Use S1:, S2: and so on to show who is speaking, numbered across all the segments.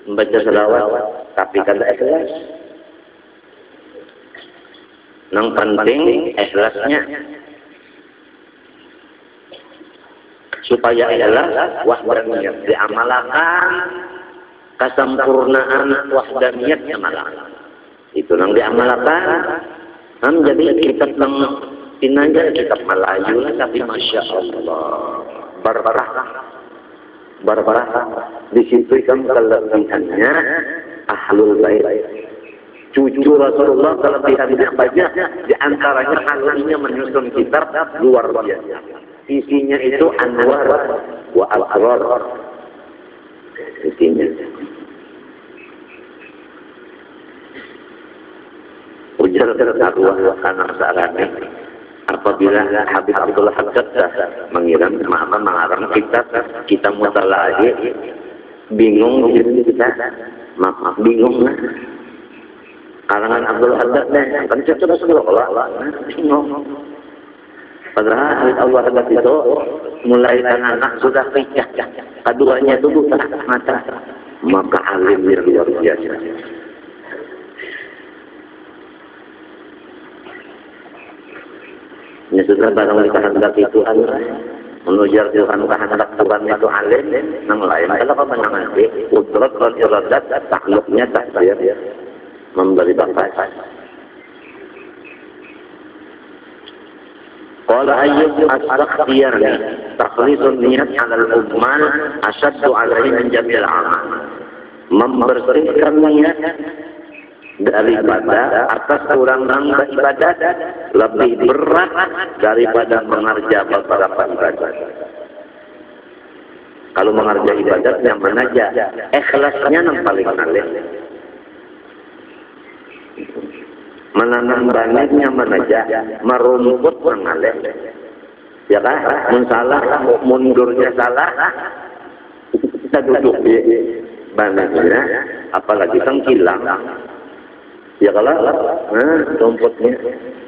S1: membaca selawat tapi kada ikhlas. Nang penting ikhlasnya. Supaya ikhlas wahdaniyah diamalkan, kesempurnaan wahdaniyah diamalkan. Itu nang diamalkan. Jadi kitab nang tinanja kitab Melayu lah, tapi masya Allah berbarah. Di situ kan kelebihannya ahlul bait. Cucu Rasulullah kelebihannya banyak. Di antaranya halalnya menyusun kitab luar biasa. Isinya itu anwar wa asrar. Isinya. Ujar dakwah kanan sarane. Apabila Habib Abdullah Haddad mengarang kita mutalaah bingung kita bingung lah. Kalangan Abdullah Haddad kan sudah bingung. Padahal Habib Abdullah Haddad itu mulai anak sudah pecah, keduanya itu buta mata, maka alim yang luar biasa. Ini sudah barang dikehendak itu Allah menujar Tuhan kehendak Tuhan itu alim yang lain kalau kau menangani udrat dan iradat takluknya takdir memberi batas. Qala ayyub as-sakhtiyani takhlisun niat 'ala al-ummal asyaddu 'alaihi min jami'il 'amal. Membersihkan niat daripada atas orang beribadat lebih berat daripada mengerja beberapa ibadat. Kalau mengerja ibadat yang mana aja, ikhlasnya yang paling alim. Menanam banyak mana aja, merumput mengalir. Ya kan? Mensalah, mundurnya salah, kita duduk di banaknya, apalagi kan kilang. Ya kalau rumputnya.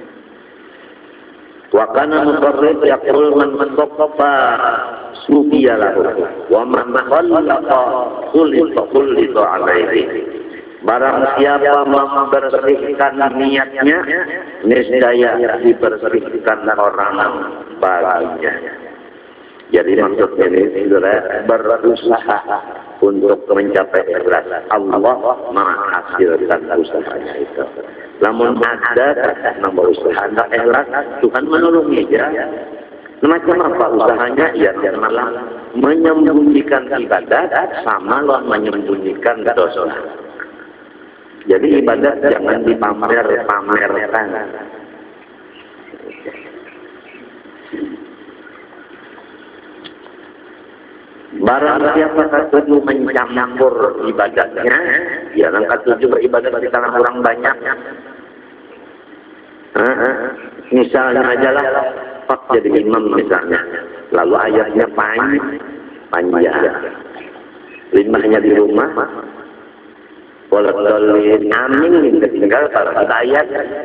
S1: Wa kana muqarrib yaqul man saqafa sufiya lahu wa man khallaqa khulita alaihi. Barang siapa membersihkan niatnya, niscaya dibersihkan orang baginya. Jadi maksudnya ini saudara berusaha untuk mencapai ikhlas. Allah menghasilkan usahanya itu. Namun ada yang berusaha tidak ikhlas, Tuhan menolongnya ya. Macam apa usahanya? Ya malah menyembunyikan ibadat sama loh menyembunyikan dosa. Jadi ibadat jangan dipamer-pamerkan. Barang siapa ketujuh mencampur ibadatnya, ya yang ketujuh beribadat di tanah orang banyak. Misalnya aja lah, Pak jadi imam misalnya, lalu ayatnya panjang, limahnya di rumah, bolak-balik amin tinggal kalau ada ayat,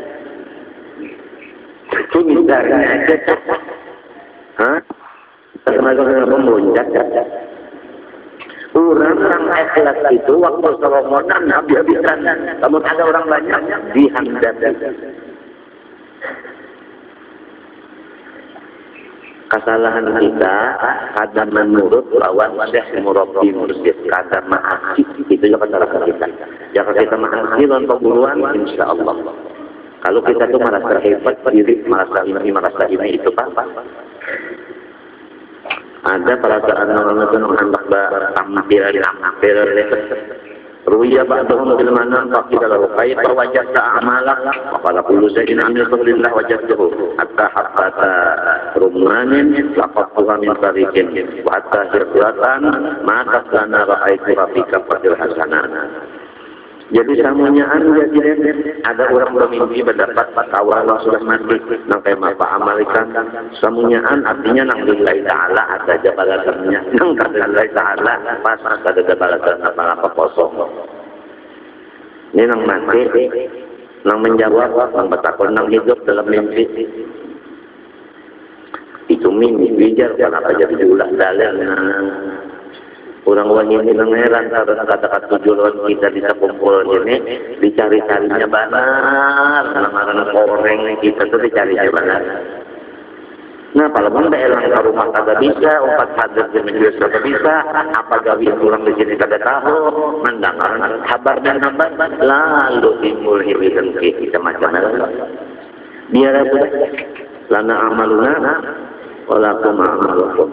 S1: itu misalnya aja, Tenaga pemuncak. Orang yang ikhlas itu waktu Ramadan habis-habisan. Namun ada orang banyak dihandap. Kesalahan kita kadang menurut lawan syekh murabbi mursyid, kadang ma'asih. Itu juga kesalahan kita. Jika kita ma'asih dan perguruan, insya Allah. Kalau kita itu merasa hebat diri, merasa ini itu apa? Ada perasaan orang itu hendak tampil ruya ba'dhum bil manam faqila lahu kaifa wajadta a'malak wa qala kullu shay'in amil qawlillah wajadtuhu hatta hatta rumanin laqad min tariqin wa hatta hirqatan ma tasana ra'aitu rafiqa fadil hasanana. Jadi samunyaan jadi ada orang bermimpi mendapat fatwa Allah sudah mati nang kaya apa amalikan samunyaan artinya nang lillahi ta'ala ada jabalatannya nang lillahi ta'ala pas ada jabalatan apa kosong ini nang mati nang menjawab nang bertakon nang hidup dalam mimpi itu mimpi bijar kenapa jadi diulah dalil Orang wahini pangeran kata-kata tujuan kita bisa kumpul ini dicari-carinya benar, langaran koreng kita tuh dicarinya benar. Nah, kalau benda elang ke rumah kagak bisa, 4 hadir di majelis kagak bisa, apa gawi pulang di sini kagak tahu, mendengar kabar dan kabar, lalu timbul hiburan kita macam-macam. Biar apa? Lana amaluna, walakum amalukum.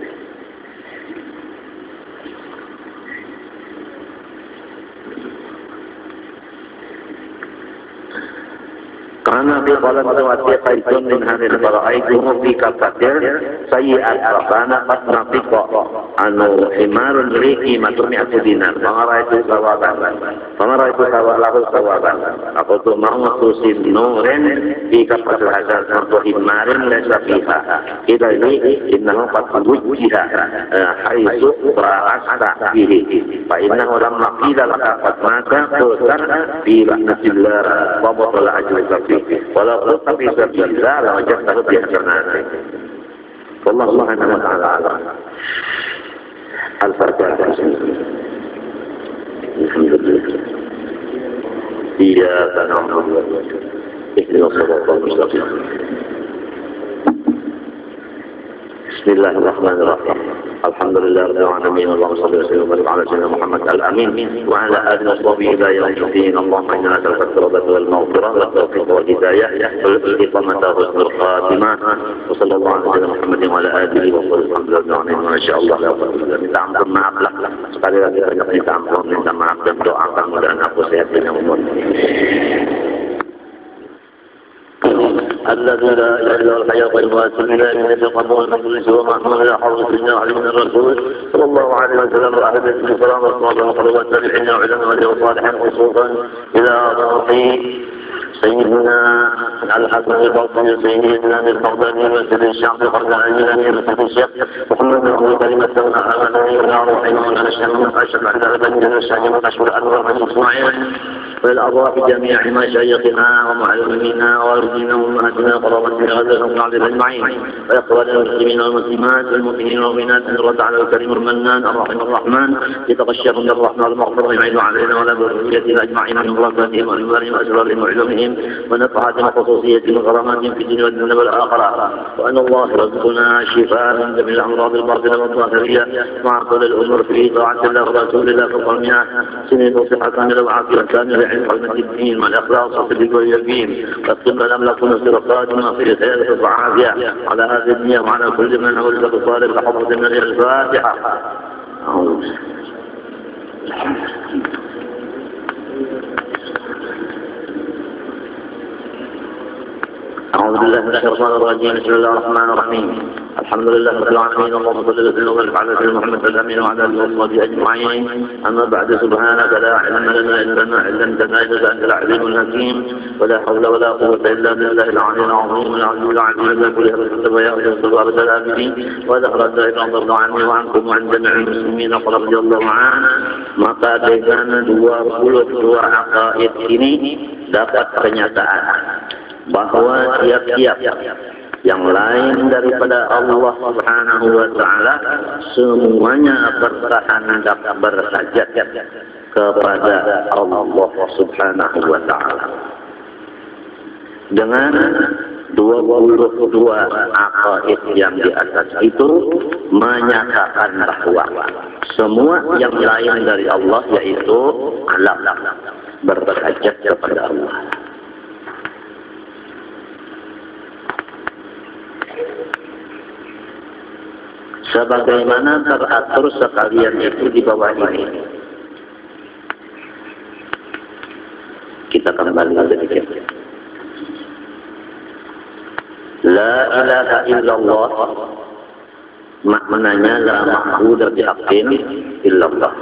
S1: Karena di kolam tawati kaitun min hadil bara'aikum fi kafatir sayyi'at rabbana qad nafiqa anu himarun riki matumi aku dinar pangara itu sawaban lahu sawaban aku tu ma'ususin nurin fi kafatir hajar santu himarin lesa fiha kita ini innahu qad wujjiha haisu ra'asta fihi fa innahu lam maqila laka qad mata tusar fi rahmatillah wa batala ajruka walau tapi sabila la wajadtahu bi hasanati. Wallahu subhanahu wa ta'ala al-fatihah. Alhamdulillah. Iyyaka na'budu wa iyyaka nasta'in. Ihdinas siratal mustaqim. Bismillahirrahmanirrahim. Alhamdulillahirabbil alamin. Allahumma shalli wa sallim wa barik ala sayyidina Muhammad al-amin wa ala alihi wa sahbihi ila yaumiddin. Allahumma inna nas'aluka at-tawbata wal maghfirah wa at-tawfiq wal hidayah wal istiqamata wa husnul khatimah. Wa sallallahu ala sayyidina Muhammad wa ala alihi wa sahbihi alhamdulillah. Masyaallah la quwwata minta ampun maaf lah. Sekali lagi banyak minta ampun, minta maaf dan doakan mudah-mudahan aku sehat dan umur. الذي لا اله الا هو الحي القيوم واتوب اليه من يتقبل المجلس ومحمود لا حول ولا قوه الا الرسول صلى الله عليه وسلم واحد السلام والصلاه والسلام والتابعين وعلماء والصالحين خصوصا الى روحي سيدنا الحسن البصري سيدنا البغدادي وسيد الشعب القرآني وسيد الشيخ محمد بن كلمة أمانه إلى روحي مولانا الشيخ أشهد أن لا إله إلا الله أشهد أنور بن إسماعيل والأرواح جميع مشايخنا ومعلمينا وأرضنا وأمهاتنا قرابتنا غزلهم العظيم أجمعين وإخواننا المسلمين والمسلمات والمؤمنين والمؤمنات أن رد على الكريم المنان الرحيم الرحمن يتغشاهم بالرحمة والمغفرة ويعين علينا ولا بركاتنا أجمعين من بركاتهم وأنوارهم وأسرارهم وعلومهم ونفعات وخصوصية وغرامات في الدين والدنيا والآخرة وأن الله يرزقنا شفاء من جميع الأمراض الباطنة والظاهرية مع كل الأمور في طاعة الله ورسول الله في القرنية سنين وصحة كاملة وعافية كاملة عند حرمة الدين مع الإخلاص والصدق واليقين واختم لنا لكم الصراط في خير وعافية على هذه الدنيا وعلى كل من أولد بصالح بحفظ من الفاتحة. أعوذ بالله من الشيطان الرجيم. بسم الله الرحمن الرحيم. الحمد لله رب العالمين. اللهم صل وسلم وبارك على سيدنا محمد الأمين وعلى آله وصحبه أجمعين. أما بعد سبحانك لا علم لنا إلا ما علمتنا إنك أنت العليم الحكيم ولا حول ولا قوة إلا بالله العلي العظيم العلي العظيم لا كل هذا ويا أيها الصغار العابدين وذكر الدائرة وارض عني وعنكم وعن جميع المسلمين رضي الله عنه. Maka dengan 22 aqaid ini dapat pernyataan bahwa tiap-tiap yang lain daripada Allah Subhanahu wa Ta'ala semuanya berkehendak bersajad kepada Allah Subhanahu wa Ta'ala. Dengan 22 aqaid yang di atas itu menyatakan bahwa semua yang lain dari Allah yaitu alam bersajad kepada Allah. Sebagaimana teratur sekalian itu di bawah ini. Kita kembali sedikit. La ilaha illallah maknanya la ma'budu bihaqqin illallah.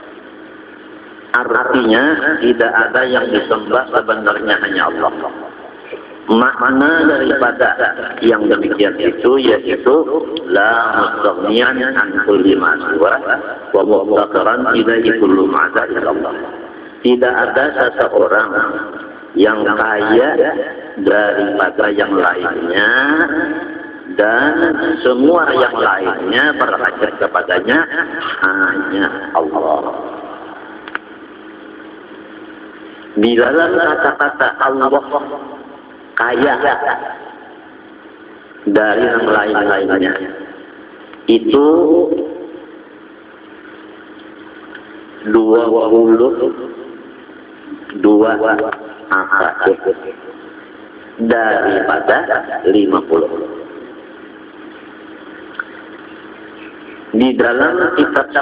S1: Artinya tidak ada yang disembah sebenarnya hanya Allah. Makna daripada yang demikian itu yaitu la mustaghniyan an kulli ma siwa wa muftaqaran ilaihi kullu ma illallah. Tidak ada seseorang yang kaya daripada yang lainnya dan semua yang lainnya berhajat kepadanya hanya Allah. Di dalam kata-kata Allah kaya dari yang lain-lainnya itu 22 angka daripada 50. Di dalam sifat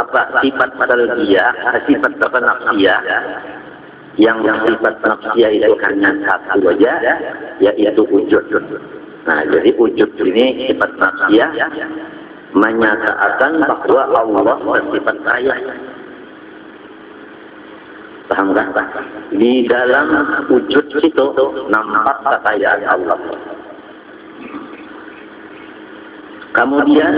S1: nafsiyah yang sifat nafsiyah itu hanya satu aja, yaitu wujud. Nah, jadi wujud ini sifat nafsiyah menyatakan bahwa Allah bersifat kaya. Paham kan? Di dalam wujud itu nampak kekayaan Allah. Kemudian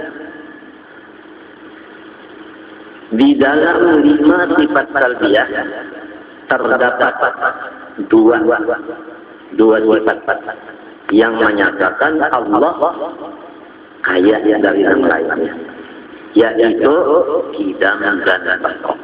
S1: di dalam 5 sifat salbiyah terdapat dua sifat yang menyatakan Allah kaya dari yang lainnya, yaitu kidam dan baqa.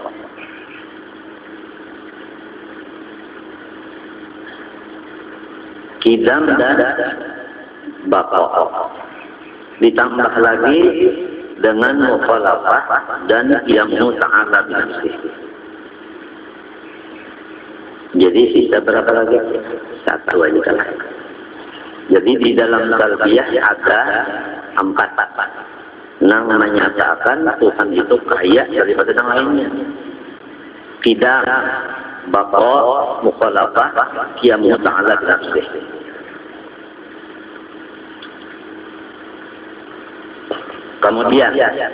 S1: Kidam dan baqa. Ditambah lagi dengan mukhalafah dan yamu ta'ala binafsih. Jadi sisa berapa lagi? Satu aja kan. Jadi di dalam talbiyah ada 4 yang menyatakan Tuhan itu kaya daripada yang lainnya. Qidam, baqa, mukhalafah, yamu ta'ala binafsih. Kemudian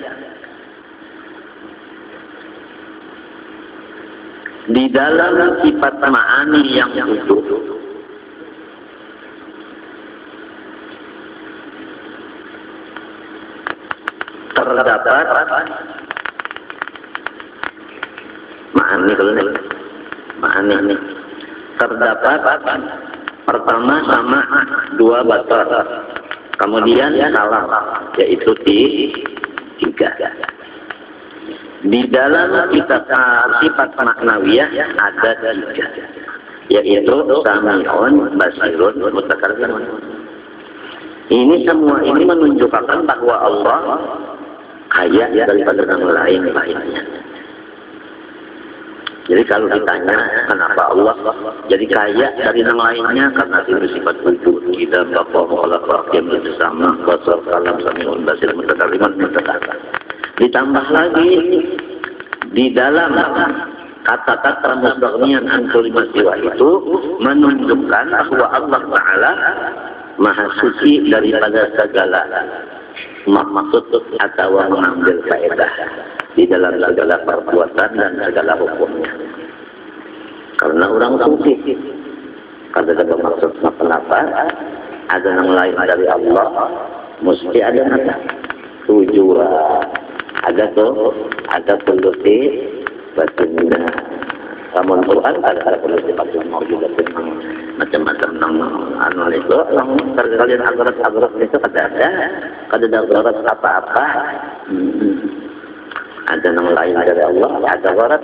S1: di dalam sifat ma'ani yang utuh terdapat ma'ani terdapat pertama sama 2 batar. Kemudian salam, yaitu 3. Di dalam sifat maknawiyah ada 3, yaitu sami'un, basirun, mutakallimun. Ini semua ini menunjukkan bahwa Allah kaya daripada yang lainnya. Jadi kalau ditanya kenapa Allah jadi kaya dari yang lainnya, karena itu sifat wujud, kita bapak mukhalafah yang bersama basar kalam sami'un basir mutakallimun mutakallim. Ditambah lagi di dalam kata-kata mustaghniyan an kulli ma siwa itu menunjukkan bahwa Allah Taala Maha suci daripada segala maksud atau mengambil faedah di dalam segala perbuatan dan segala hukumnya. Karena orang suci, kalau ada maksud kenapa ada yang lain dari Allah, mesti ada tujuan, ada peluti batinnya. Namun Quran ada peluti batin mau juga tentang macam-macam anu itu, kalian agak itu ada agak apa-apa. Ada yang lain dari Allah, ada gharat.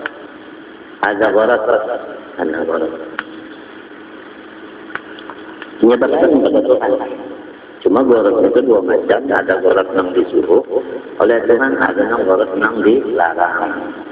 S1: Menyebabkan kepada Tuhan. Cuma gharat itu 2 macam, ada gharat yang disuruh oleh Tuhan, ada yang gharat yang dilarang.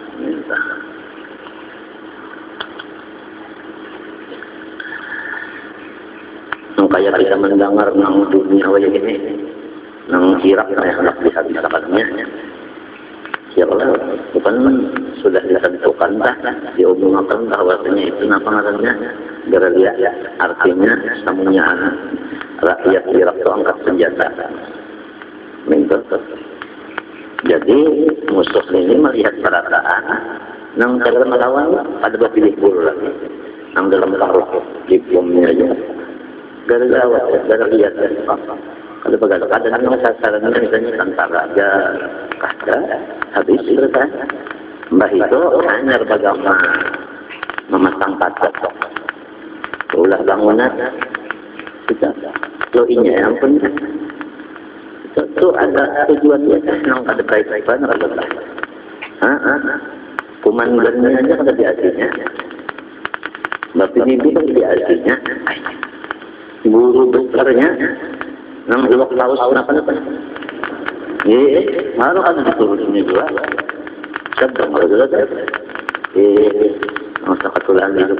S1: Kayak kita mendengar nang dunia wajah ini, nang kirap yang bisa-bisanya. Siapa bukan sudah ditentukan dah, diomongkan bahwasanya itu apa namanya gerilya, artinya semuanya rakyat Irak itu angkat senjata. Jadi musuh ini melihat perasaan nang dalam melawan pada berpilih bulu lagi, nang dalam taruh di bomnya aja. Gara-gara lihat kalau kadang-kadang sasarannya misalnya tentara aja kada habis selesai. Mbah itu hanya bagaimana memasang kaca ulah bangunan kita Loinya ya ampun. Itu ada tujuannya yang ada baik-baik banget Allah. Komandannya aja ada di hatinya. Bapak ibu kan di hatinya. Guru besarnya nama ilok tahu apa? Baru kan diturunnya juga. Sedang kalau juga kan. Masa ketulan hidup.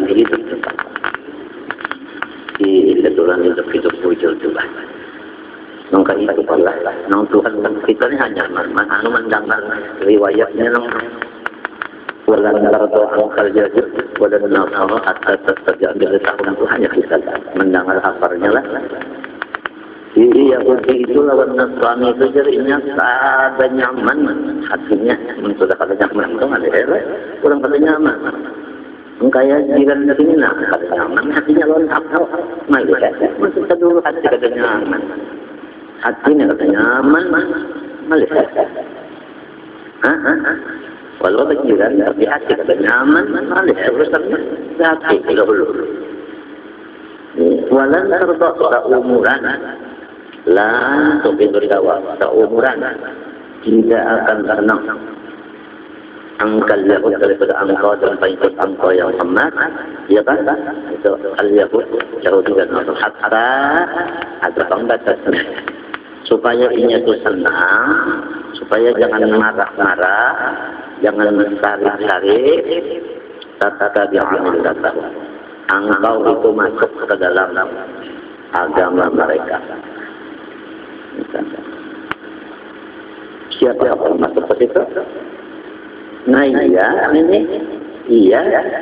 S1: Ketulan hidup muncul juga. Nongkan itu pula. Nong Tuhan kita ni hanya mendengar riwayatnya nong. Walan tardo angkal jadid walan nasara hatta terjadi tahun itu hanya kita mendengar kabarnya lah. Jadi Yahudi itu lawan Nasrani itu jadinya ada nyaman hatinya. Sudah kata nyaman itu nggak ada kurang kata nyaman. Kayak jiran dari sini lah kata nyaman hatinya lawan apa? Malah maksud dulu hati kata nyaman. Hatinya kata nyaman malah. Walau berjiran tapi hati kata nyaman malah urusannya hati dulu. Walan terbawa umuran. Lan tubidul dawa umuran tidak akan senang angkal Yahud daripada engkau dan pengikut engkau yang emas, ya kan? Itu al-Yahud Yahudi dan Nasrani hatta ada pembatasnya supaya ini itu senang, supaya jangan marah-marah, jangan mencari-cari tata bi'amil data. Engkau itu masuk ke dalam agama mereka. Siapa yang masuk ke situ? Nah iya,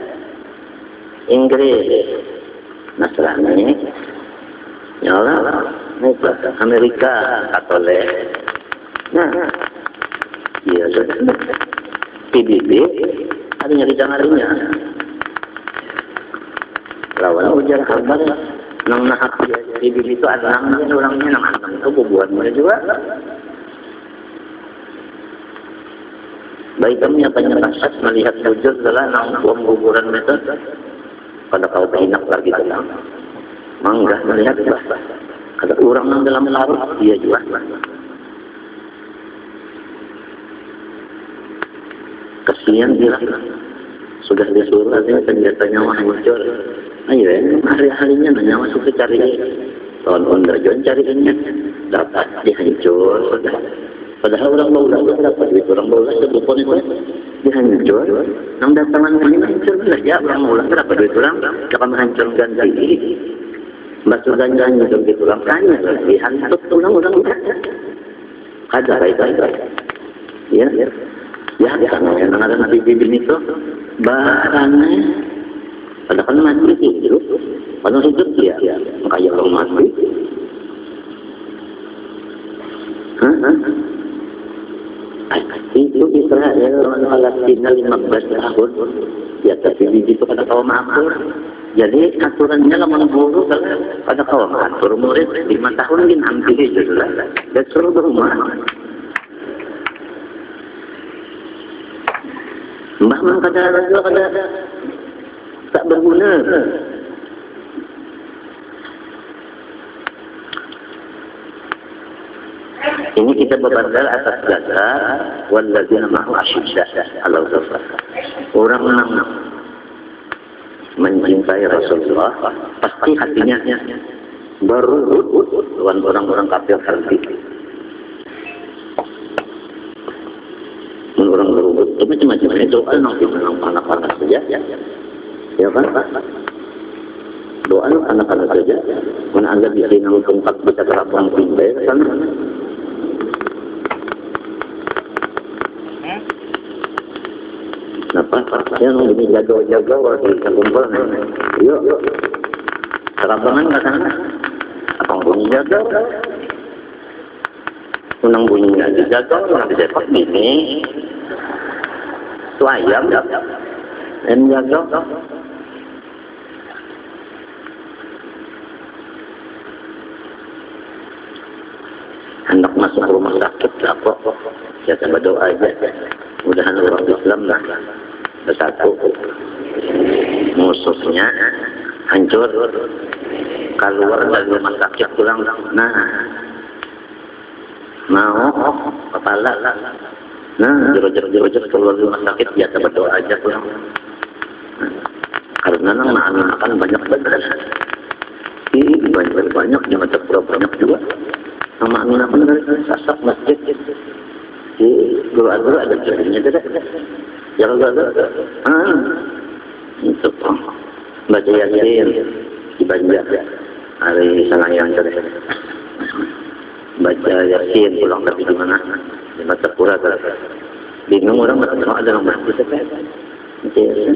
S1: Inggris, Nasrani, nyala, Amerika, Katolik, nah, iya sudah, PBB, ada nyari harinya, lawan ujar kabar, nang nahap PBB itu ada namanya orangnya, nang itu bubuannya juga. Baik kami apanya kasat melihat wujud adalah nang buang kuburan itu pada kau berhinak lagi tenang mangga melihat ada orang yang dalam larut dia juga kasihan dia sudah disuruh artinya senjata nyawa muncul ayo hari-harinya nyawa suka cari tahun ondajon carinya dapat dihancur sudah. Padahal orang baulah itu berapa duit orang baulah sebelum itu dihancur. Nang datangan ini hancur saja orang baulah berapa duit orang akan menghancurkan diri. Batu ganjang itu gitu orang tanya dihancur orang ada baik. Ya karena yang ada nabi bibin itu barangnya padahal mati hidup padahal hidup dia kayak orang mati. Itu Israel lawan Palestina 15 tahun ya tapi itu pada kaum akur jadi aturannya lawan guru pada kaum akur murid 5 tahun mungkin hampir itu lah dan suruh berumah mbah kada tak berguna. Ini kita berbandar atas dasar walladzina ma'ahu asyiddah 'alal kufar. Orang yang mencintai Rasulullah pasti hatinya berurut dengan orang-orang kafir hati. Orang berurut itu macam-macam itu nanti memang panas-panas saja. Ya kan? Doa anak-anak saja. Mana anda bisa nangkep bisa terapang pindah kan? Yang ini jaga-jaga waktu kita kumpul yuk terabangan ke sana abang bunyi jaga unang bunyinya dijaga orang disepak ini itu ayam dan jaga hendak masuk rumah sakit apa ya coba doa aja mudahan orang Islam lah bersatu musuhnya hancur keluar dari rumah sakit pulang, nah mau kepala, nah jerot keluar dari rumah sakit biasa berdoa aja pulang. Karena nang makan banyak benar. Banyak di mata pura banyak juga. Nama Aminah pun dari sasak masjid. Di doa ada jadinya tidak. Jangan ada. Itu baca Yasin di Banjar hari Selayang tadi. Baca Yasin pulang dari di mana? Di mata pura tadi. Bingung orang mau ada orang masjid apa? Baca Yasin.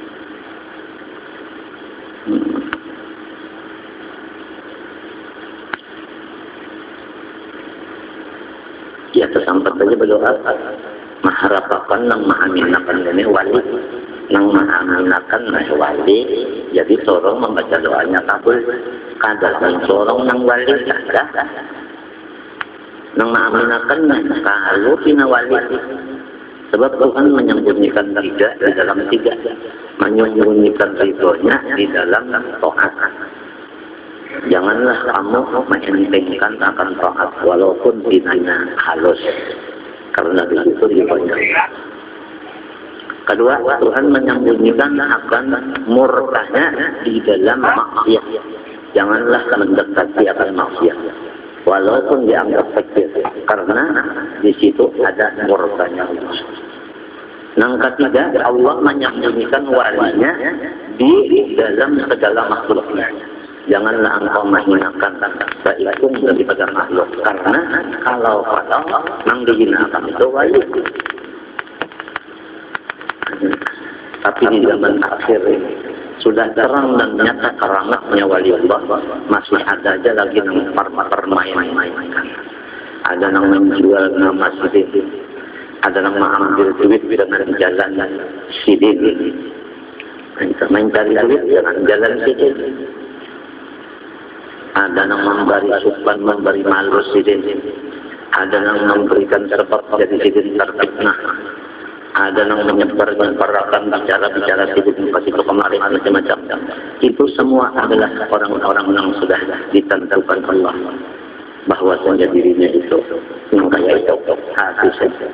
S1: Ya tersampat saja berdoa maharapakan nang mahaminakan ini wali nang mahaminakan nah wali jadi sorong membaca doanya kabul kadang sorong nang wali ada nang mahaminakan nah kalau pina wali sebab Tuhan menyembunyikan tiga di dalam tiga menyembunyikan ridhonya di dalam taat. Janganlah kamu menentengkan akan taat walaupun dinanya halus, karena di situ dibanyak. Kedua, Tuhan menyembunyikan akan murkanya di dalam maksiat. Janganlah mendekati akan maksiat, walaupun dianggap kecil, karena di situ ada murkanya Allah. Yang ketiga, Allah menyembunyikan walinya di dalam segala makhluknya. Janganlah engkau menghinakan baikung daripada makhluk, karena kalau yang dihinakan itu wali. Tapi di zaman akhir ini sudah terang dan nyata keramatnya wali Allah, masih ada aja lagi yang permain-mainkan. Ada yang menjual nama sidin, ada yang mengambil duit dengan jalan sidin, mencari duit dengan jalan sidin. Ada yang memberi supan, memberi malu sidin. Ada yang memberikan sebab jadi sidin terfitnah. Ada yang menyebar-nyebarkan bicara sidin pasti kemarin macam-macam. Itu semua adalah orang-orang yang sudah ditentukan Allah bahwasanya dirinya itu yang kaya itu hati saja.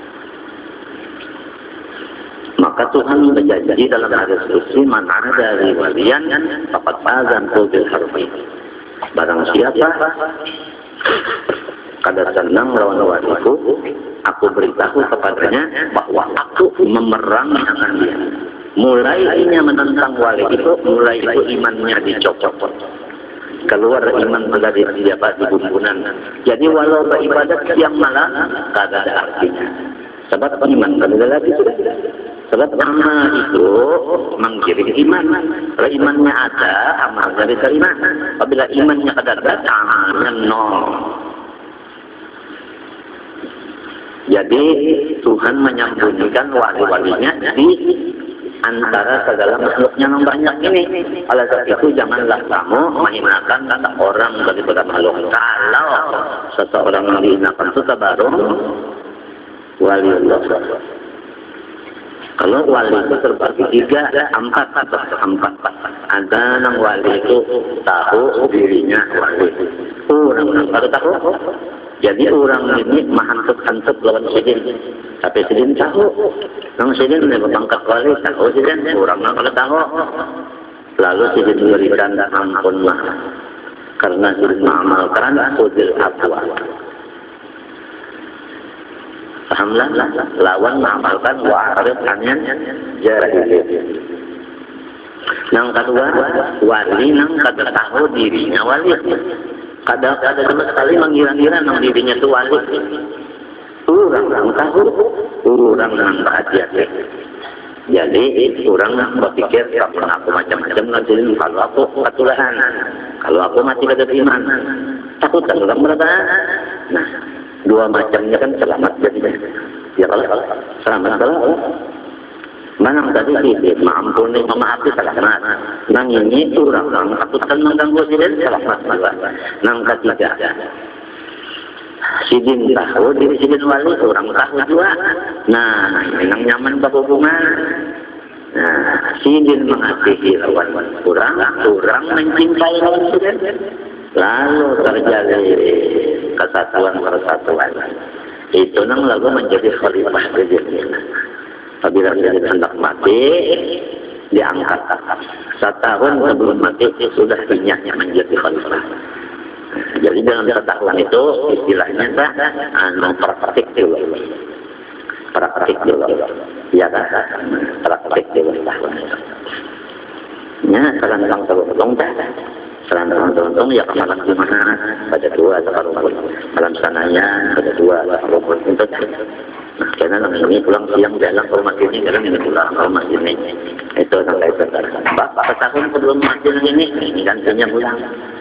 S1: Maka Tuhan berjanji dalam hadis qudsi, "Man 'ada li waliyan faqad azantu bil harbi." Barang siapa kada senang lawan waliku, aku beritahu kepadanya bahwa aku memerangi akan dia. Mulainya menentang wali itu, mulai itu imannya dicopot. Keluar iman dari dia di bumbunan. Jadi walau beribadat siang malam kada ada artinya. Sebab iman kada ada lagi sudah. Sebab amal itu menggiring iman. Kalau imannya ada, amalnya diterima. Apabila imannya kada ada, amalnya nol. Jadi Tuhan menyembunyikan wali-walinya di antara segala makhluknya yang banyak ini. Oleh sebab itu janganlah kamu menghinakan orang daripada makhluk. Kalau seseorang yang dihinakan itu baru wali Allah. Kalau wali itu terbagi tiga, empat. Ada yang wali itu tahu dirinya wali. Orang yang baru tahu. Jadi orang ini menghantuk-hantuk lawan sidin. Tapi sidin tahu. Yang sidin lebih bangkat wali, tahu sidin. Orang yang baru tahu. Lalu sidin memberikan ampun maaf. Karena sidin mengamalkan kudil abwa. Pahamlah, lawan mengamalkan warid anyan jahiliyah. Yang kedua, wali yang kada tahu dirinya wali. Kada sama sekali mengira-ngira nang dirinya itu wali. Orang yang tahu, orang yang bahagia. Jadi orang yang berpikir kalau aku macam-macam nanti kalau aku ketulahan, kalau aku mati kada iman, takut kan orang berada. Nah, dua macamnya kan selamat jadinya. Ya kalau selamat kalau mana tadi sih maampuni memahami selamat. Nang ini orang takutkan mengganggu sidin selamat juga. Nang ketiga sidin tahu diri sidin wali, orang tahu juga. Nah ini nang nyaman berhubungan. Nah, sidin mengasihi lawan kurang mencintai lawan sudah. Lalu terjadi kesatuan. Itu nang lalu menjadi khalifah Sayyidina. Apabila Sayyidina hendak mati, diangkat. Setahun sebelum mati sudah dinyahnya menjadi khalifah. Jadi dalam setahun itu istilahnya praktik dulu. Ya kan? Praktik dulu tahun itu. Ya, sekarang teruntung ya malam di mana pada dua atau malam sananya pada dua atau untuk nah karena ini pulang siang jalan ke rumah ini kadang ini pulang ke rumah ini itu sampai sekarang tahun sebelum mati ini gantinya pulang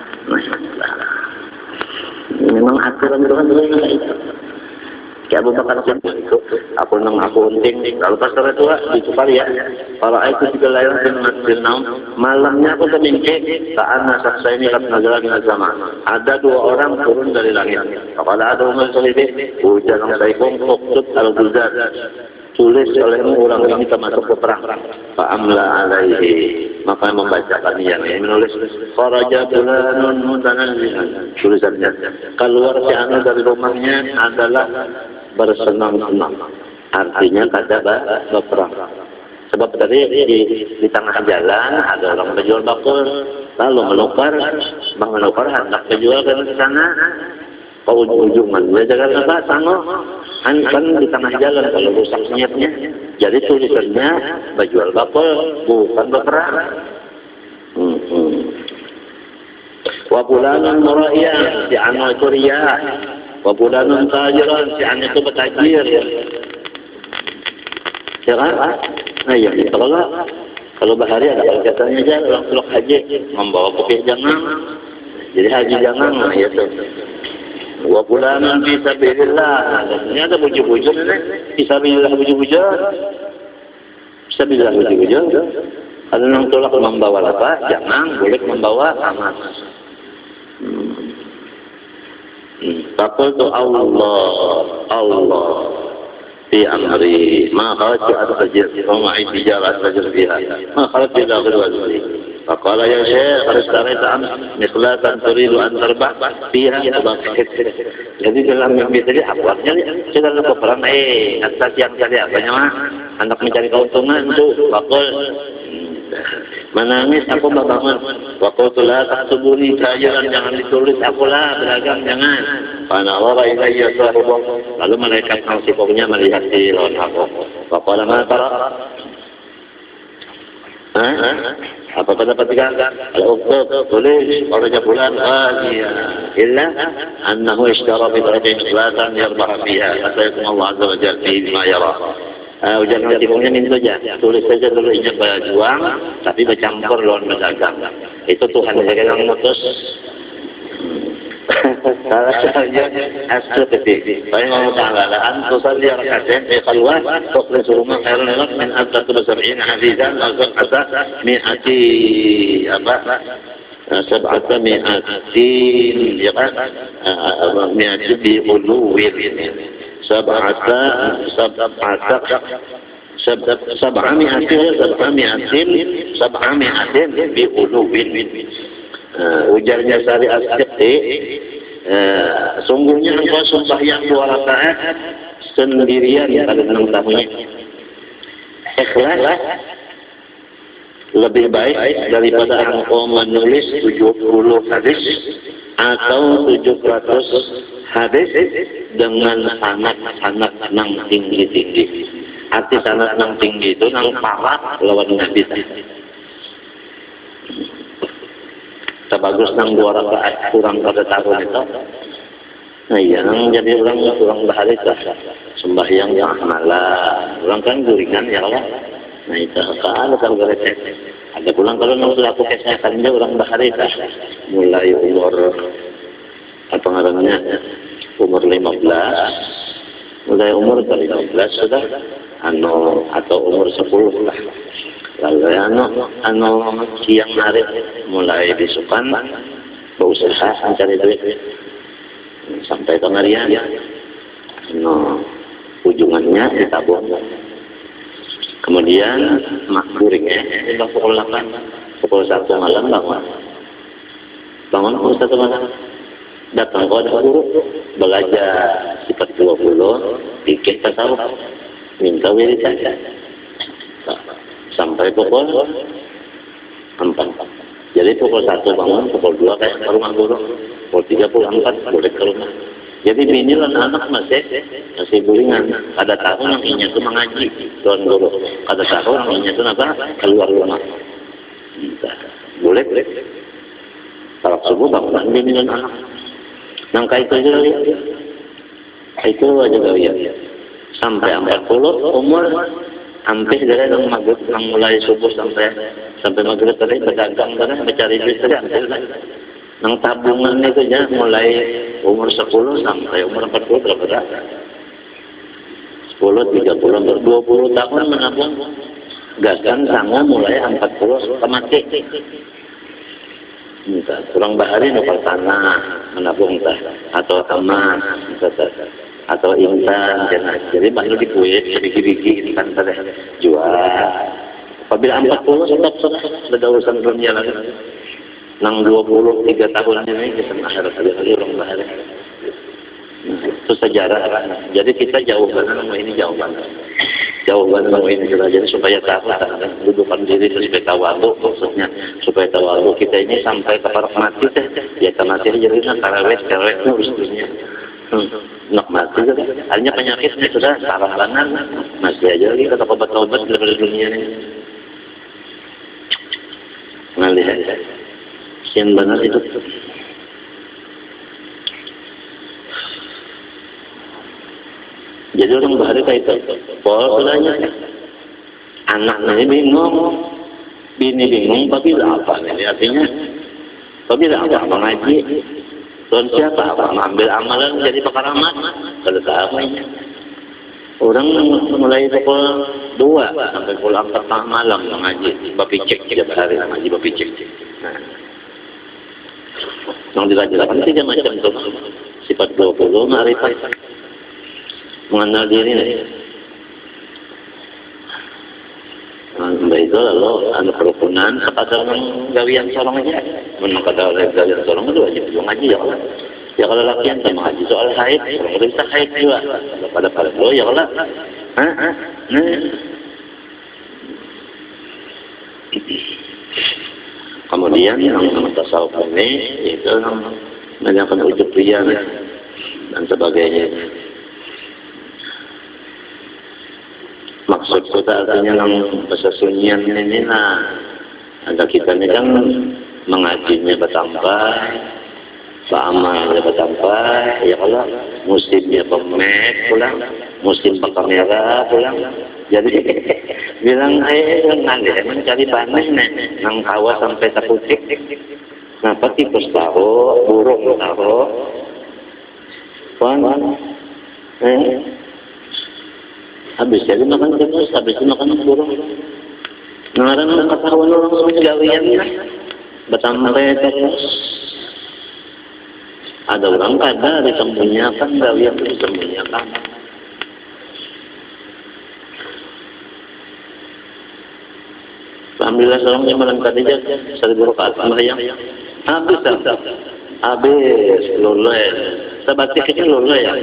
S1: memang aturan itu kan itu ya Abu Bakar itu aku unting kalau pas sore tua itu kali ya kalau itu juga layan dengan malamnya aku seminggu karena saksa ini kat negara sama ada dua orang turun dari langit kalau ada Umar Salibih hujan yang saya uktub al-Guzar tulis olehmu orang ini termasuk peperang fa'amla alaihi maka membacakan yang ini menulis kharaja bulanun mutanazzihan tulisannya keluar si anu dari rumahnya adalah bersenang-senang artinya kada berperang sebab tadi di tengah jalan ada orang penjual bakul lalu melukar hendak penjual ke sana ke ujung-ujungan dia jaga apa sanggup kan di tengah jalan kalau rusak senyapnya jadi tulisannya berjual bakul bukan berperang wa bulanun muraiyan si anu itu riya wa bulanun tajiran si anu itu bertajir ya kan? Nah ya kalau bahari ada kalau katanya aja orang tulok haji membawa kopi jangan jadi haji jangan nah ya tuh wa bulanun fi sabilillah ini ada bujur-bujur fi sabilillah bujur-bujur kalau orang tulok membawa apa jangan boleh membawa amas Taqultu Allah fi amri ma kharajtu astajir wa ma'i tijarat astajir fiha ma kharajtu ila ghirwati faqala ya syekh aristaraita am mikhlatan turidu an tarbah fiha jadi dalam mimpi tadi awalnya saya dalam peperangan atas yang tadi apanya mah hendak mencari keuntungan itu bakul menangis aku bangun waktu lah tak suburi jalan jangan ditulis aku lah beragam jangan panawara ilayya sahibu lalu malaikat sipoknya melihat si lawan aku faqala ma tara apa kata petikan al-uqtub tulis orangnya bulan illa annahu ishtara bi tariqin ikhlasan yarbaha fiha hatta yakun Allah azza wa jalla fi ma yara jangan sibuknya minta aja tulis saja dulu ini berjuang tapi bercampur lawan berdagang itu Tuhan saja yang mutus salah saja asal ketik saya mau ta'ala antu salli raka'atain fi khalwah tukhlis rumah khairun lak min abdatu sab'in hadizan wa sab'ata mi'ati sab'ata mi'atin ya kan mi'ati bi uluwin sab'ami'atin bi ulubin ujarnya Sari As-Siqi sungguhnya engkau sembahyang 2 rakaat sendirian pada 6 tahunnya ikhlas lebih baik daripada engkau menulis 70 hadis atau 700 hadis dengan sanad nang tinggi. Arti sanad nang tinggi itu nang parat lawan Nabi. Sebagus nang 2 rakaat kurang pada tahun itu. Nah iya nang jadi orang bahari sembahyang yang malam. Orang kan guringan ya Allah. Nah itu kalau beres ada pulang kalau nang sudah aku kesehatan dia orang bahari mulai umur apa ngarannya umur 15 mulai umur 15 sudah atau umur 10 lah lalu siang hari mulai disukan berusaha mencari duit sampai pengarian ujungannya ditabung Kemudian makburing ya, pukul 8, pukul 1 malam bangun pukul 1 malam. Datang kau ada guru belajar sifat 20, pikir tasawuf, minta wirid saja sampai pukul 4. Jadi pukul 1 bangun, pukul 2 kayak ke rumah guru, pukul 3, pukul 4 boleh ke rumah. Jadi bini dan anak masih buringan. Ada tahun yang inya itu mengaji tuan guru, ada tahun yang inya itu apa keluar rumah. Boleh. Kalau subuh bangun bini dan anak. Nangka itu aja lihat. Itu aja lihat. Sampai 40 umur hampir dari yang maghrib, yang mulai subuh sampai maghrib tadi berdagang tadi, mencari duit tadi hampir. Nang tabungan itu aja mulai umur 10 sampai umur 40 berapa? 10, 30, 20 tahun menabung. Gasan sanggup mulai 40 mati. Kurang bahari nukar tanah menabung atau emas atau intan, jadi baru dikuit bigi-bigi kan pada jual. Apabila 40 sudah urusan dunia lagi. Nang 23 tahun ini kita akhirat lagi orang bahari. Itu sejarah. Jadi kita jauh banget sama ini, jauh banget sama ini juga. Jadi supaya tahu dudukan diri supaya tawadhu, maksudnya supaya tawadhu kita ini sampai ke para mati teh. Ya mati jadi tarawih urus dunia. Nak mati kan. Hanya penyakitnya sudah sarang-sarangan masih aja lagi kata obat-obat dari dunia ini. Ngelihat sian banget itu. Jadi orang bahari kayak itu. Polanya anak ini bingung, bini bingung, apabila apa ini artinya? Apabila apa mengaji, tuan siapa apa mengambil amalan jadi perkara amat, kalau apa ini? Orang mulai pukul 2 sampai pukul 4 malam mengaji, bapicek tiap hari mengaji bapicek. Nah, yang dilajarkan 3 macam tuh, sifat 20, ma'rifat. Mengenal diri nih. Nah, itu lalu anu kerukunan kepada gawian sorong aja. Menang kata gawian sorong itu wajib ngaji ya Allah. Ya kalau lakian sama ngaji soal haid, orang bisa haid juga. Pada lo ya Allah. Kemudian yang tasawuf ini itu menanyakan ujub ria dan sebagainya. Maksud kita artinya yang kesesunyian ini ada kita ini kan mengajinya bertambah, beramalnya bertambah, ya kalau musimnya pemek pulang, musim kamera pulang, jadi bilang nanti mencari panen nang kawas sampai takutik, kenapa tikus tahu, burung tahu, habis jadi makan terus, habis itu makan burung. Ngarang ketahuan orang gawiannya bertambah terus. Ada orang kada disembunyikan gawian itu disembunyikan. Alhamdulillah seorang yang malam tadi aja 1000 rakaat sembahyang. Habis lulus. Sebab kecil lulus ya.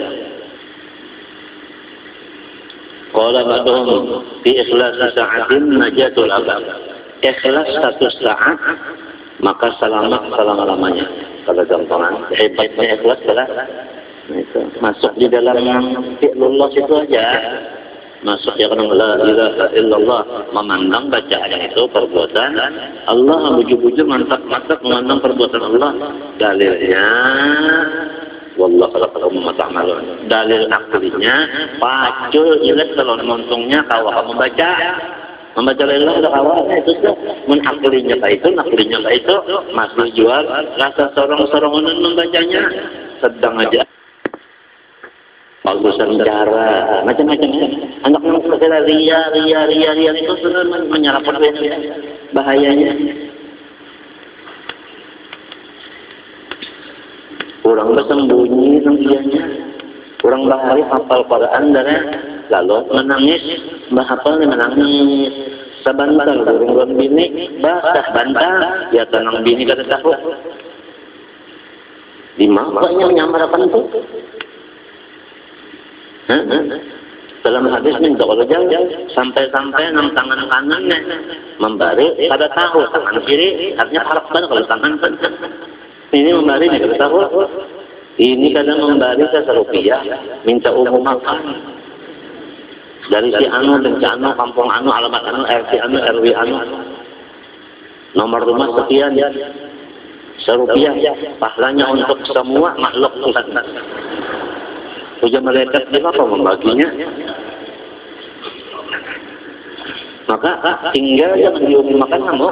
S1: Qala ba'dhum fi ikhlas sa'atin najatul abad. Ikhlas 1 saat maka selamat selama-lamanya. Kalau gampangan hebatnya ikhlas adalah itu masuk di dalam fi'lullah itu aja. Masuk ya karena la ilaha illallah, memandang bacaan itu perbuatan Allah, bujur-bujur mantap-mantap memandang perbuatan Allah. Dalilnya wallahu khalaqakum wa ta'malun. Dalil aklinya pacul ingat kalau montongnya kalau kamu membaca la ilaha illallah itu sudah menaklinya kayak itu, naklinya kayak itu masih jual rasa sorong-sorongan membacanya sedang aja bagusan cara macam-macam anak-anak segala ria itu sudah menyerap bahayanya. Orang bersembunyi tentangnya. Orang bahari hafal Quran dan lalu menangis, bahapal menangis. Sabantal burung bini, basah bantal, ya tenang bini kada tahu. Di mana yang nyamarakan tuh? Dalam hadis minta kalau jauh sampai nang tangan kanannya membari kada tahu, tangan kiri artinya harap banget kalau tangan kan. Ini membari kada tahu. Ini kadang membari ₹1 minta umum makan. Dari si anu dan si anu, kampung anu, alamat anu, RT anu, RW anu, nomor rumah sekian ya, ₹1. Pahalanya untuk semua makhluk Tuhan. Puja malaikat dia apa membaginya? Maka tinggal jangan diumum makan kamu.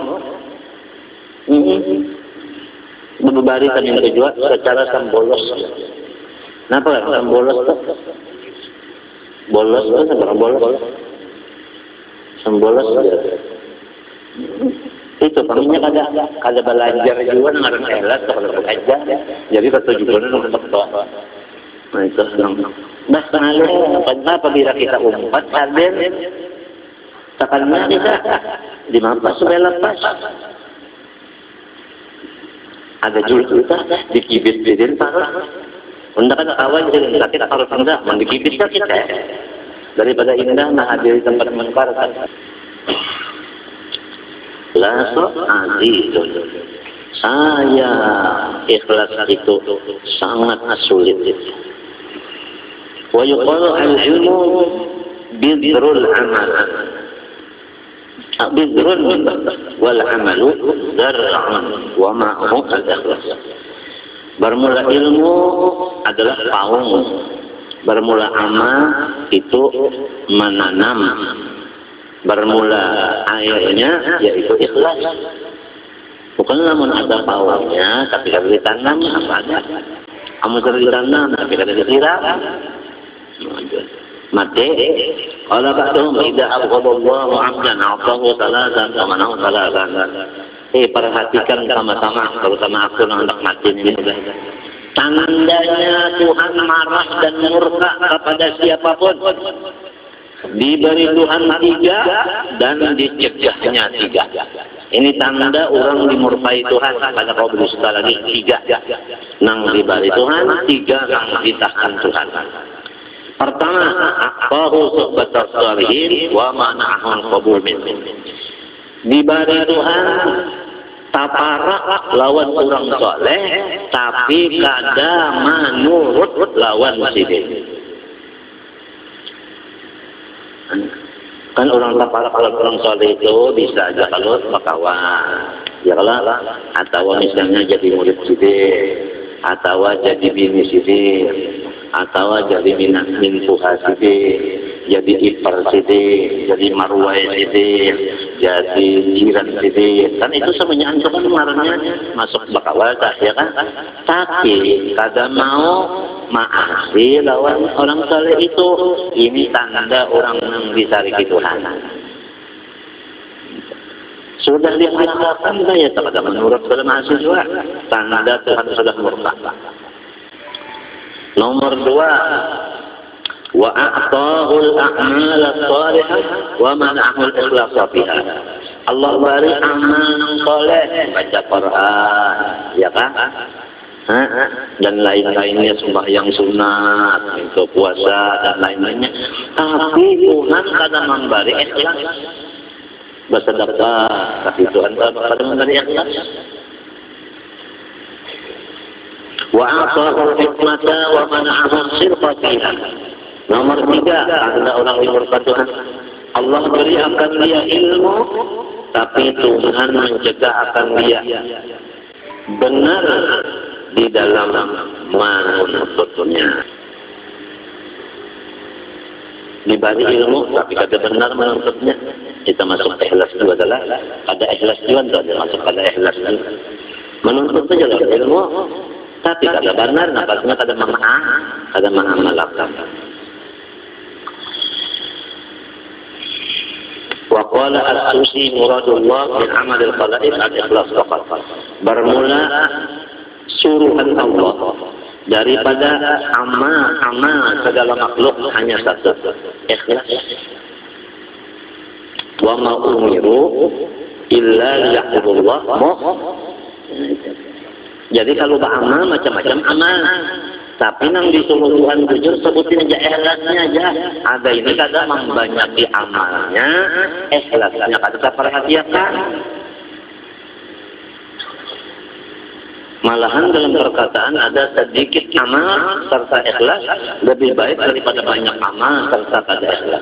S1: Berbari kami tujuan secara sambolos. Kenapa kan sambolos tuh? Bolos tuh sekarang bolos. Sambolos itu paminya kada belajar juga ngarang elat kalau belajar. Jadi ketujuan untuk berdoa. Nah itu senang. Nah sekali apabila kita umpat hadir, takalnya kita dimampas supaya lepas. Ada juga dikibit-kibitin parah. Unda kan kawan jadi sakit harus enggak, mendikibit kita. Daripada indah nah hadir di tempat mengkar. Laso azizun. Saya ikhlas itu sangat sulit. Wa yuqalu al-ilmu bidrul amal. Bidrul wal amalu zar'un wa ma'hu al-ikhlas. Bermula ilmu adalah paung. Bermula amal itu menanam. Bermula airnya yaitu ikhlas. Bukan namun ada paungnya, tapi kalau ditanam apa ada? Kamu sudah ditanam, tapi kalau disiram, mati. Kalau ba'dhum idza abghadallahu 'abdan 'atahu salasan wa manahu salasan. Perhatikan sama-sama, terutama aku yang hendak mati ini. Tandanya Tuhan marah dan murka kepada siapapun. Diberi Tuhan 3 dan dicegahnya 3. Ini tanda orang dimurkai Tuhan. Pada kau berusaha lagi 3. Nang diberi Tuhan, 3 nang ditahan Tuhan. Pertama, aqahu suhbatas shalihin wa mana'ahun qabul minhum. Diberi Tuhan taparak lawan orang soleh, tapi kada menurut lawan sidin. Kan orang taparak lawan orang soleh itu bisa aja kalau bakawan, ya kalau atau misalnya jadi murid sidin, atau jadi bini sidin, atau jadi mintuha sidin, jadi ipar sidin, jadi marwai sidin, jadi jiran sidin. Kan itu semuanya antum kan marahnya masuk bakawal ya kan? Tapi kada mau maafin lawan orang saleh itu. Ini tanda orang yang disariki Tuhan. Sudah diharapkan ya kepada menurut pada mahasiswa, tanda Tuhan sudah murka. Nomor 2, wa a'tahul a'mal as-salihah wa mana'ahul ikhlas fiha. Allah beri amal yang soleh, baca Quran, ya kan? Dan lain-lainnya sembahyang sunat, itu puasa dan lain-lainnya. Tapi Tuhan kadang memberi ikhlas. Bersedekah, tapi Tuhan kadang memberi ikhlas. Wa a'tahul hikmata wa mana'ahul sirqa fiha. Nomor 3, ada orang yang murka Tuhan. Allah beri akan dia ilmu, tapi Tuhan mencegah akan dia benar di dalam menuntutnya. Diberi ilmu, tapi kada benar menuntutnya. Kita masuk ikhlas itu adalah ada ikhlas juga, masuk pada ikhlas itu. Menuntut saja ilmu, tapi kada benar, napasnya kada mengamalkan. Wa qala as-susi muradullah min amalil khalaiq al-ikhlas faqat. Bermula suruhan Allah daripada amal segala makhluk hanya satu, ikhlas. Wa ma umiru illa liya'budullah. Jadi kalau beramal macam-macam amal, tapi nang disuruh Tuhan jujur sebutin aja ikhlasnya aja. Ada ini kada membanyaki amalnya, ikhlasnya kada perhatikan. Malahan dalam perkataan ada sedikit amal serta ikhlas lebih baik daripada banyak amal serta kada ikhlas.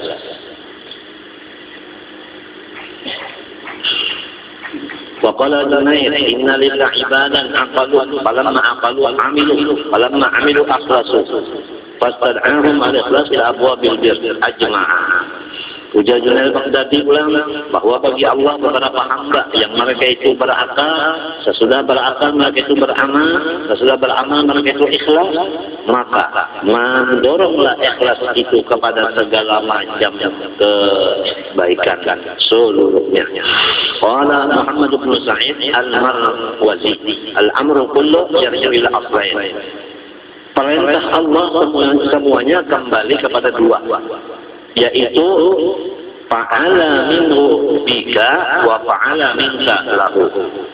S1: Wa qala Junayd inna lillahi ibadan aqalu falamma aqalu amilu akhlasu fastad'ahum al-ikhlas ila abwabil birr ajma'a. Ujar Junayd Baghdadi ulang bahwa bagi Allah beberapa hamba yang mereka itu berakal, sesudah berakal mereka itu beramal, sesudah beramal mereka itu ikhlas, maka mendoronglah ikhlas itu kepada segala macam kebaikan seluruhnya. Qala Muhammad bin Sa'id al-Marwazi al-amru kullu yarji'u ila aslain. Perintah Allah semuanya kembali kepada dua, yaitu fa'ala minhu bika wa fa'ala minka lahu.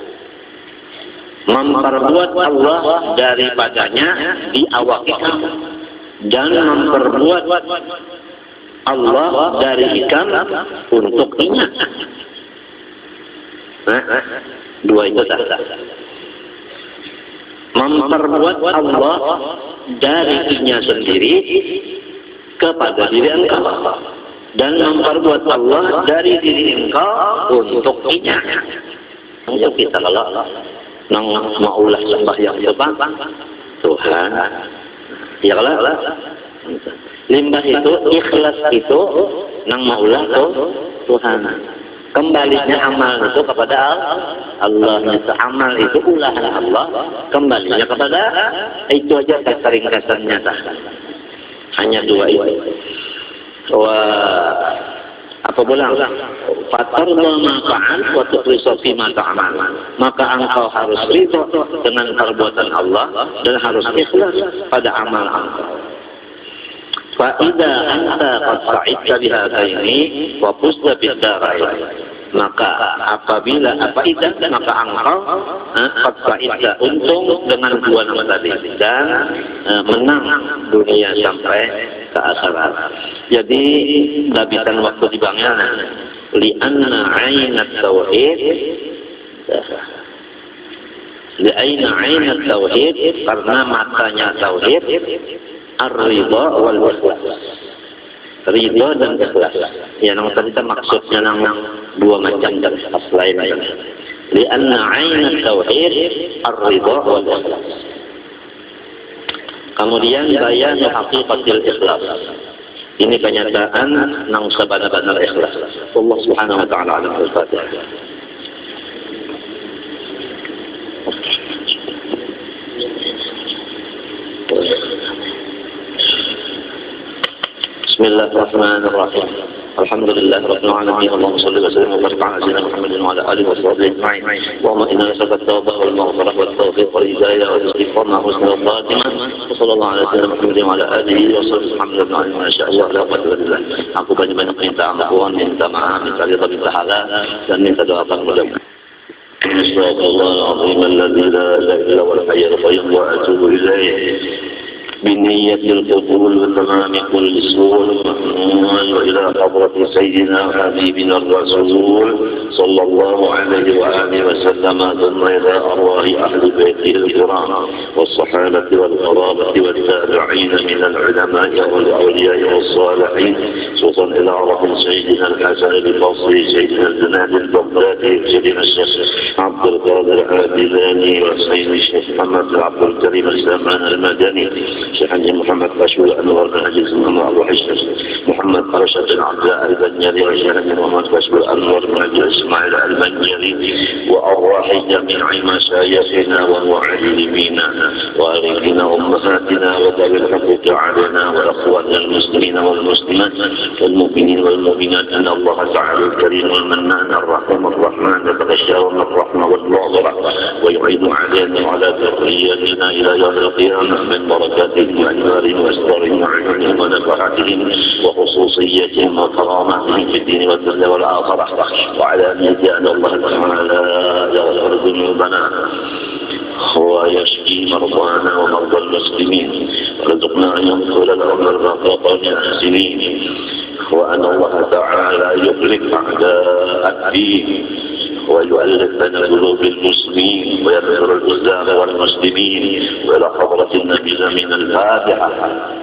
S1: Memperbuat Allah daripadanya diawaki kamu, dan memperbuat Allah dari kamu untuk ingat. Dua itu dah. Memperbuat Allah dari dirinya sendiri kepada diri engkau, dan memperbuat Allah dari diri engkau untuk ingat. Untuk kita kalau nang maulah sembahyang depan Tuhan, ya lah. Limbah itu ikhlas itu nang maulah Tuhan. Kembalinya amal itu kepada Allah. Amal itu ulahan Allah, kembalinya kepada itu aja keringkasannya dah. Hanya dua itu. Apa bilang? Fatarda ma fa'al wa tukhlisu fi ma ta'mal. Maka engkau harus ridha dengan perbuatan Allah dan harus ikhlas pada amal engkau. Fa idza anta qad sa'idta bihadaini wa fuzta bid-darain. Maka apabila maka engkau qad sa'idta untung dengan dua nama tadi dan menang dunia sampai ke akhirat. Jadi habisan waktu di bangana li'anna 'ainat tauhid tauhid karena matanya tauhid ar-ridha wal ikhlas. Ridha dan ikhlas. Ya nang tadi maksudnya nang dua macam dan ikhlas lain. Li'anna 'ainat tauhid ar-ridha wal ikhlas. Kemudian bayanu haqiqatil ikhlas. Ini kenyataan nang sebenar-benar ikhlas. Allah Subhanahu wa taala alam al-Fatihah. Bismillahirrahmanirrahim. Alhamdulillah rabbil alamin. Allahumma shalli wa sallim wa barik ala sayyidina Muhammadin wa ala alihi wa sahbihi ajma'in. Allahumma inna nas'aluka at-tawbah wal maghfirah wat tawfiq wal hidayah wal istiqamah wa husnul khatimah. Sallallahu alaihi wa sallam Muhammadin wa ala alihi wa sahbihi alhamdulillah masyaallah la quwwata illa billah. Aku banyak-banyak minta ampun, minta maaf, minta ridha, minta halal dan minta doa kepada Allah. Subhanallahul azim alladzi la ilaha illa huwal hayyul qayyum wa atubu ilaih. بنية القبول وتمام كل سور وإلى حضرة سيدنا حبيبنا الرسول صلى الله عليه وآله وسلم ثم إلى أرواح أهل بيته الكرام والصحابة والقرابة والتابعين من العلماء والأولياء والصالحين خصوصا إلى روح سيدنا الحسن البصري سيدنا الجناد البغدادي سيدنا الشيخ عبد القادر العادلاني وسيدنا الشيخ محمد عبد الكريم السمان المدني الشيخ محمد بشير أنور بن عزيز محمد أبو حشر محمد رشد بن عبد الله البنياني والشيخ محمد بشير الأنور بن إسماعيل المنجري وأرواح جميع مشايخنا ومعلمينا وآلهنا وأمهاتنا وذوي الحقوق علينا وإخواننا المسلمين والمسلمات والمؤمنين والمؤمنات أن الله تعالى الكريم المنان الرحيم الرحمن يتغشاهم الرحمة والمغفرة ويعين علينا وعلى ذريتنا إلى يوم القيامة من بركاتهم وأنوارهم وأسرارهم وعلمهم ونفحاتهم وخصوصيتهم وكراماتهم في الدين والدنيا والآخرة وعلى أن الله تعالى يغفر ذنوبنا ويشفي مرضانا ومرضى المسلمين ورزقنا أن يغفر لهم الرقاق المحسنين وأن الله تعالى يغلق أعداء الدين ويؤلف بين قلوب المسلمين ويغفر الإسلام والمسلمين وإلى حضرة النبي من الفاتحة.